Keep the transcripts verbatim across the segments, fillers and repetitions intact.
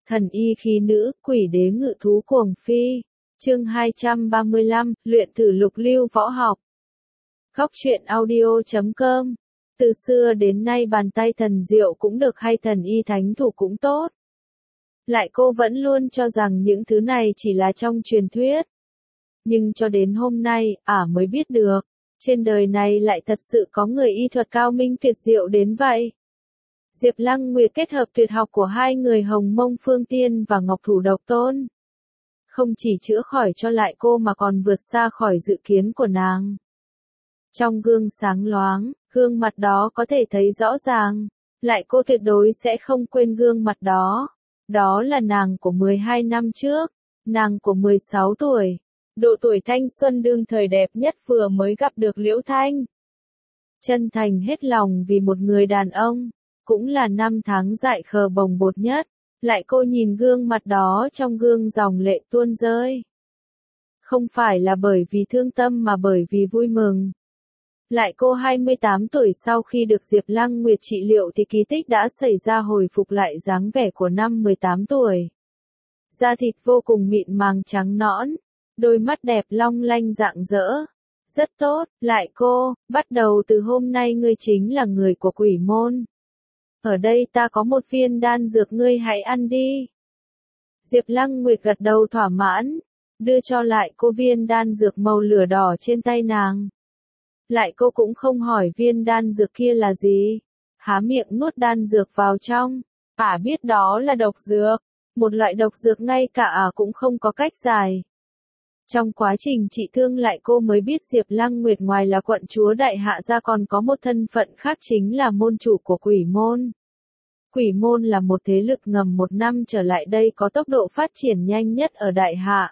Thần y khí nữ, quỷ đế ngự thú cuồng phi. Chương hai trăm ba mươi lăm, luyện thử lục lưu võ học. Góc truyện audio chấm com. Từ xưa đến nay bàn tay thần diệu cũng được hay thần y thánh thủ cũng tốt. Lại cô vẫn luôn cho rằng những thứ này chỉ là trong truyền thuyết. Nhưng cho đến hôm nay, ả mới biết được, trên đời này lại thật sự có người y thuật cao minh tuyệt diệu đến vậy. Diệp Lăng Nguyệt kết hợp tuyệt học của hai người Hồng Mông Phương Tiên và Ngọc Thủ Độc Tôn. Không chỉ chữa khỏi cho lại cô mà còn vượt xa khỏi dự kiến của nàng. Trong gương sáng loáng, gương mặt đó có thể thấy rõ ràng, lại cô tuyệt đối sẽ không quên gương mặt đó. Đó là nàng của mười hai năm trước, nàng của mười sáu tuổi, độ tuổi thanh xuân đương thời đẹp nhất vừa mới gặp được Liễu Thanh. Chân thành hết lòng vì một người đàn ông, cũng là năm tháng dại khờ bồng bột nhất, lại cô nhìn gương mặt đó trong gương dòng lệ tuôn rơi. Không phải là bởi vì thương tâm mà bởi vì vui mừng. Lại cô hai mươi tám tuổi sau khi được Diệp Lăng Nguyệt trị liệu thì kỳ tích đã xảy ra, hồi phục lại dáng vẻ của năm mười tám tuổi. Da thịt vô cùng mịn màng trắng nõn, đôi mắt đẹp long lanh rạng rỡ. Rất tốt, lại cô, bắt đầu từ hôm nay ngươi chính là người của Quỷ Môn. Ở đây ta có một viên đan dược, ngươi hãy ăn đi. Diệp Lăng Nguyệt gật đầu thỏa mãn, đưa cho lại cô viên đan dược màu lửa đỏ trên tay nàng. Lại cô cũng không hỏi viên đan dược kia là gì, há miệng nuốt đan dược vào trong. Ả biết đó là độc dược, một loại độc dược ngay cả ả cũng không có cách giải. Trong quá trình trị thương lại cô mới biết Diệp Lăng Nguyệt ngoài là quận chúa đại hạ ra còn có một thân phận khác, chính là môn chủ của Quỷ Môn. Quỷ Môn là một thế lực ngầm một năm trở lại đây có tốc độ phát triển nhanh nhất ở đại hạ.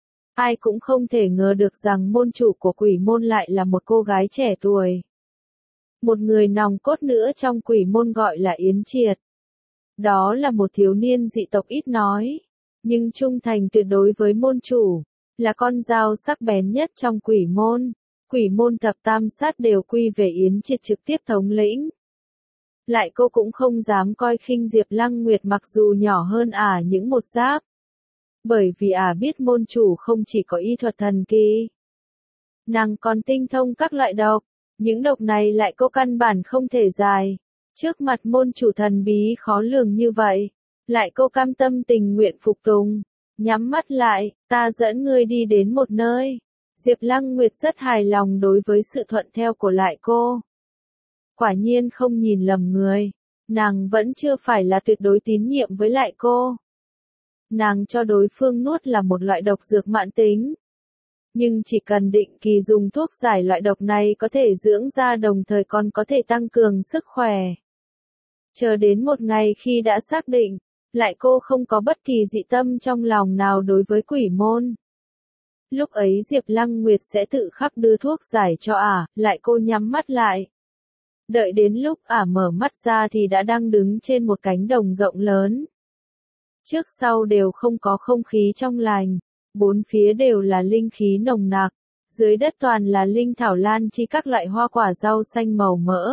Ai cũng không thể ngờ được rằng môn chủ của Quỷ Môn lại là một cô gái trẻ tuổi. Một người nòng cốt nữa trong Quỷ Môn gọi là Yến Triệt. Đó là một thiếu niên dị tộc ít nói, nhưng trung thành tuyệt đối với môn chủ, là con dao sắc bén nhất trong Quỷ Môn. Quỷ Môn thập tam sát đều quy về Yến Triệt trực tiếp thống lĩnh. Lại cô cũng không dám coi khinh Diệp Lăng Nguyệt mặc dù nhỏ hơn ả những một giáp. Bởi vì ả biết môn chủ không chỉ có y thuật thần kỳ, nàng còn tinh thông các loại độc, những độc này lại cô căn bản không thể giải. Trước mặt môn chủ thần bí khó lường như vậy, lại cô cam tâm tình nguyện phục tùng, nhắm mắt lại, ta dẫn ngươi đi đến một nơi. Diệp Lăng Nguyệt rất hài lòng đối với sự thuận theo của lại cô. Quả nhiên không nhìn lầm người, nàng vẫn chưa phải là tuyệt đối tín nhiệm với lại cô. Nàng cho đối phương nuốt là một loại độc dược mãn tính. Nhưng chỉ cần định kỳ dùng thuốc giải loại độc này có thể dưỡng da đồng thời còn có thể tăng cường sức khỏe. Chờ đến một ngày khi đã xác định, lại cô không có bất kỳ dị tâm trong lòng nào đối với Quỷ Môn. Lúc ấy Diệp Lăng Nguyệt sẽ tự khắc đưa thuốc giải cho ả, lại cô nhắm mắt lại. Đợi đến lúc ả mở mắt ra thì đã đang đứng trên một cánh đồng rộng lớn. Trước sau đều không có không khí trong lành, bốn phía đều là linh khí nồng nặc, dưới đất toàn là linh thảo lan chi các loại hoa quả rau xanh màu mỡ.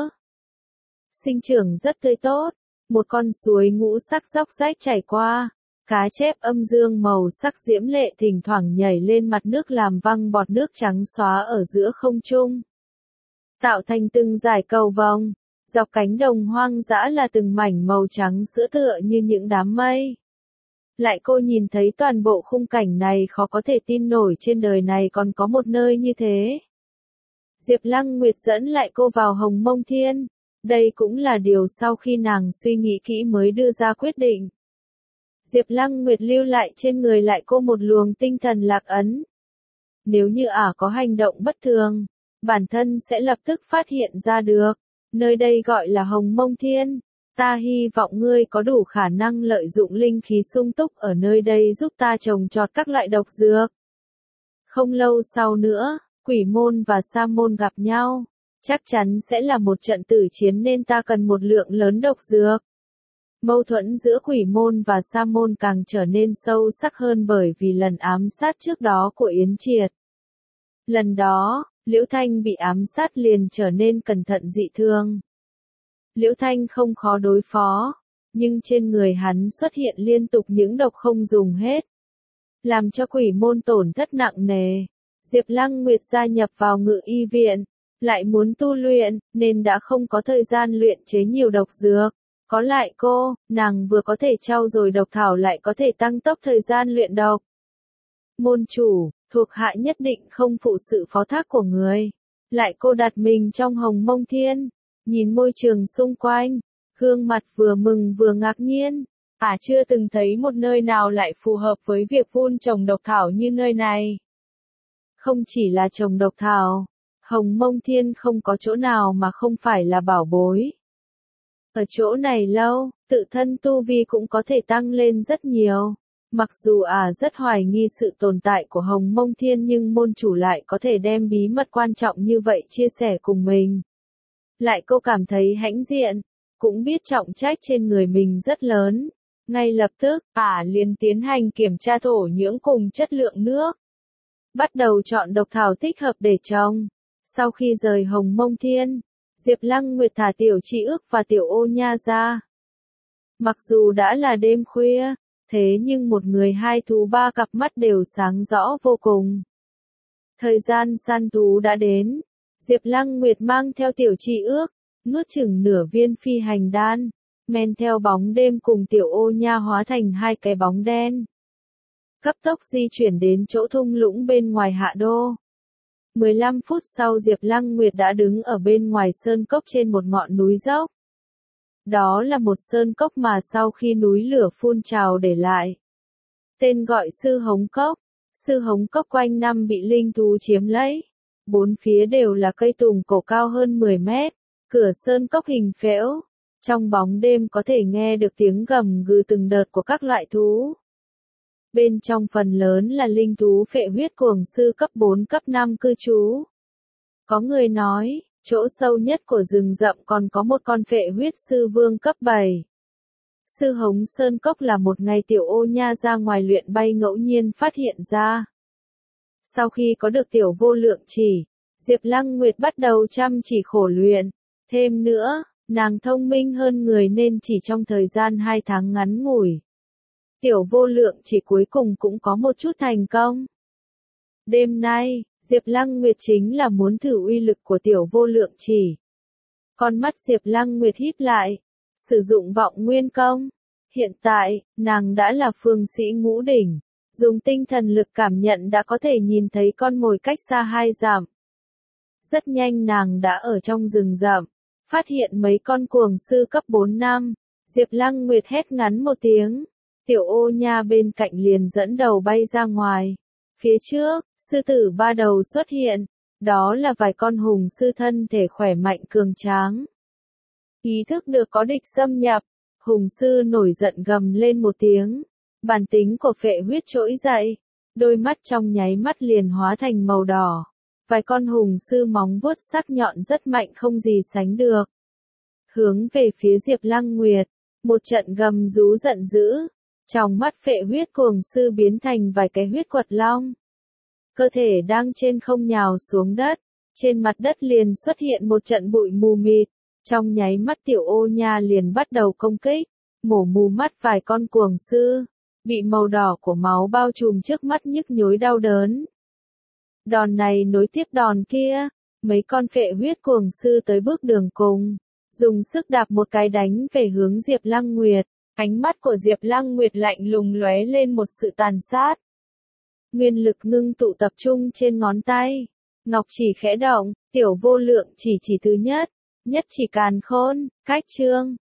Sinh trưởng rất tươi tốt, một con suối ngũ sắc róc rách chảy qua, cá chép âm dương màu sắc diễm lệ thỉnh thoảng nhảy lên mặt nước làm văng bọt nước trắng xóa ở giữa không trung. Tạo thành từng dải cầu vồng, dọc cánh đồng hoang dã là từng mảnh màu trắng sữa tựa như những đám mây. Lại cô nhìn thấy toàn bộ khung cảnh này khó có thể tin nổi trên đời này còn có một nơi như thế. Diệp Lăng Nguyệt dẫn lại cô vào Hồng Mông Thiên, đây cũng là điều sau khi nàng suy nghĩ kỹ mới đưa ra quyết định. Diệp Lăng Nguyệt lưu lại trên người lại cô một luồng tinh thần lạc ấn. Nếu như ả có hành động bất thường, bản thân sẽ lập tức phát hiện ra được. Nơi đây gọi là Hồng Mông Thiên. Ta hy vọng ngươi có đủ khả năng lợi dụng linh khí sung túc ở nơi đây giúp ta trồng trọt các loại độc dược. Không lâu sau nữa, Quỷ Môn và Sa Môn gặp nhau. Chắc chắn sẽ là một trận tử chiến nên ta cần một lượng lớn độc dược. Mâu thuẫn giữa Quỷ Môn và Sa Môn càng trở nên sâu sắc hơn bởi vì lần ám sát trước đó của Yến Triệt. Lần đó, Liễu Thanh bị ám sát liền trở nên cẩn thận dị thường. Liễu Thanh không khó đối phó, nhưng trên người hắn xuất hiện liên tục những độc không dùng hết, làm cho quỷ môn tổn thất nặng nề. Diệp Lăng Nguyệt gia nhập vào Ngự Y viện, lại muốn tu luyện, nên đã không có thời gian luyện chế nhiều độc dược. Có lại cô, nàng vừa có thể trau dồi độc thảo lại có thể tăng tốc thời gian luyện độc. Môn chủ, thuộc hạ nhất định không phụ sự phó thác của người. Lại cô đặt mình trong Hồng Mông Thiên, nhìn môi trường xung quanh, gương mặt vừa mừng vừa ngạc nhiên. À chưa từng thấy một nơi nào lại phù hợp với việc vun trồng độc thảo như nơi này. Không chỉ là trồng độc thảo, Hồng Mông Thiên không có chỗ nào mà không phải là bảo bối. Ở chỗ này lâu, tự thân tu vi cũng có thể tăng lên rất nhiều. Mặc dù à rất hoài nghi sự tồn tại của Hồng Mông Thiên nhưng môn chủ lại có thể đem bí mật quan trọng như vậy chia sẻ cùng mình. Lại cô cảm thấy hãnh diện, cũng biết trọng trách trên người mình rất lớn. Ngay lập tức, ả liền tiến hành kiểm tra thổ nhưỡng cùng chất lượng nước. Bắt đầu chọn độc thảo thích hợp để trồng. Sau khi rời Hồng Mông Thiên, Diệp Lăng Nguyệt thả Tiểu Tri Ước và Tiểu Ô Nha ra. Mặc dù đã là đêm khuya, thế nhưng một người hai thú ba cặp mắt đều sáng rõ vô cùng. Thời gian săn thú đã đến. Diệp Lăng Nguyệt mang theo Tiểu Tri Ước, nuốt chửng nửa viên phi hành đan, men theo bóng đêm cùng Tiểu Ô Nha hóa thành hai cái bóng đen. Cấp tốc di chuyển đến chỗ thung lũng bên ngoài Hạ Đô. mười lăm phút sau Diệp Lăng Nguyệt đã đứng ở bên ngoài sơn cốc trên một ngọn núi dốc. Đó là một sơn cốc mà sau khi núi lửa phun trào để lại. Tên gọi Sư Hống Cốc. Sư Hống Cốc quanh năm bị linh thú chiếm lấy. Bốn phía đều là cây tùng cổ cao hơn mười mét. Cửa sơn cốc hình phễu. Trong bóng đêm có thể nghe được tiếng gầm gừ từng đợt của các loại thú. Bên trong phần lớn là linh thú phệ huyết cuồng sư cấp bốn cấp năm cư trú. Có người nói, chỗ sâu nhất của rừng rậm còn có một con phệ huyết sư vương cấp bảy. Sư Hống Sơn Cốc là một ngày Tiểu Ô Nha ra ngoài luyện bay ngẫu nhiên phát hiện ra. Sau khi có được Tiểu Vô Lượng Chỉ, Diệp Lăng Nguyệt bắt đầu chăm chỉ khổ luyện. Thêm nữa, nàng thông minh hơn người nên chỉ trong thời gian hai tháng ngắn ngủi, Tiểu Vô Lượng Chỉ cuối cùng cũng có một chút thành công. Đêm nay, Diệp Lăng Nguyệt chính là muốn thử uy lực của Tiểu Vô Lượng Chỉ. Con mắt Diệp Lăng Nguyệt híp lại, sử dụng vọng nguyên công. Hiện tại, nàng đã là phương sĩ ngũ đỉnh, dùng tinh thần lực cảm nhận đã có thể nhìn thấy con mồi cách xa hai dặm. Rất nhanh nàng đã ở trong rừng rậm, phát hiện mấy con cuồng sư cấp bốn năm. Diệp Lăng Nguyệt hét ngắn một tiếng. Tiểu Ô Nha bên cạnh liền dẫn đầu bay ra ngoài. Phía trước, sư tử ba đầu xuất hiện. Đó là vài con hùng sư thân thể khỏe mạnh cường tráng. Ý thức được có địch xâm nhập, hùng sư nổi giận gầm lên một tiếng. Bản tính của phệ huyết trỗi dậy. Đôi mắt trong nháy mắt liền hóa thành màu đỏ. Vài con hùng sư móng vuốt sắc nhọn rất mạnh không gì sánh được. Hướng về phía Diệp Lăng Nguyệt, một trận gầm rú giận dữ. Trong mắt phệ huyết cuồng sư biến thành vài cái huyết quật long. Cơ thể đang trên không nhào xuống đất, trên mặt đất liền xuất hiện một trận bụi mù mịt. Trong nháy mắt Tiểu Ô Nha liền bắt đầu công kích, mổ mù mắt vài con cuồng sư, bị màu đỏ của máu bao trùm trước mắt nhức nhối đau đớn. Đòn này nối tiếp đòn kia, mấy con phệ huyết cuồng sư tới bước đường cùng, dùng sức đạp một cái đánh về hướng Diệp Lăng Nguyệt. Ánh mắt của Diệp Lăng Nguyệt lạnh lùng lóe lên một sự tàn sát. Nguyên lực ngưng tụ tập trung trên ngón tay. Ngọc chỉ khẽ động, Tiểu Vô Lượng Chỉ chỉ thứ nhất. Nhất chỉ càn khôn, cách chương.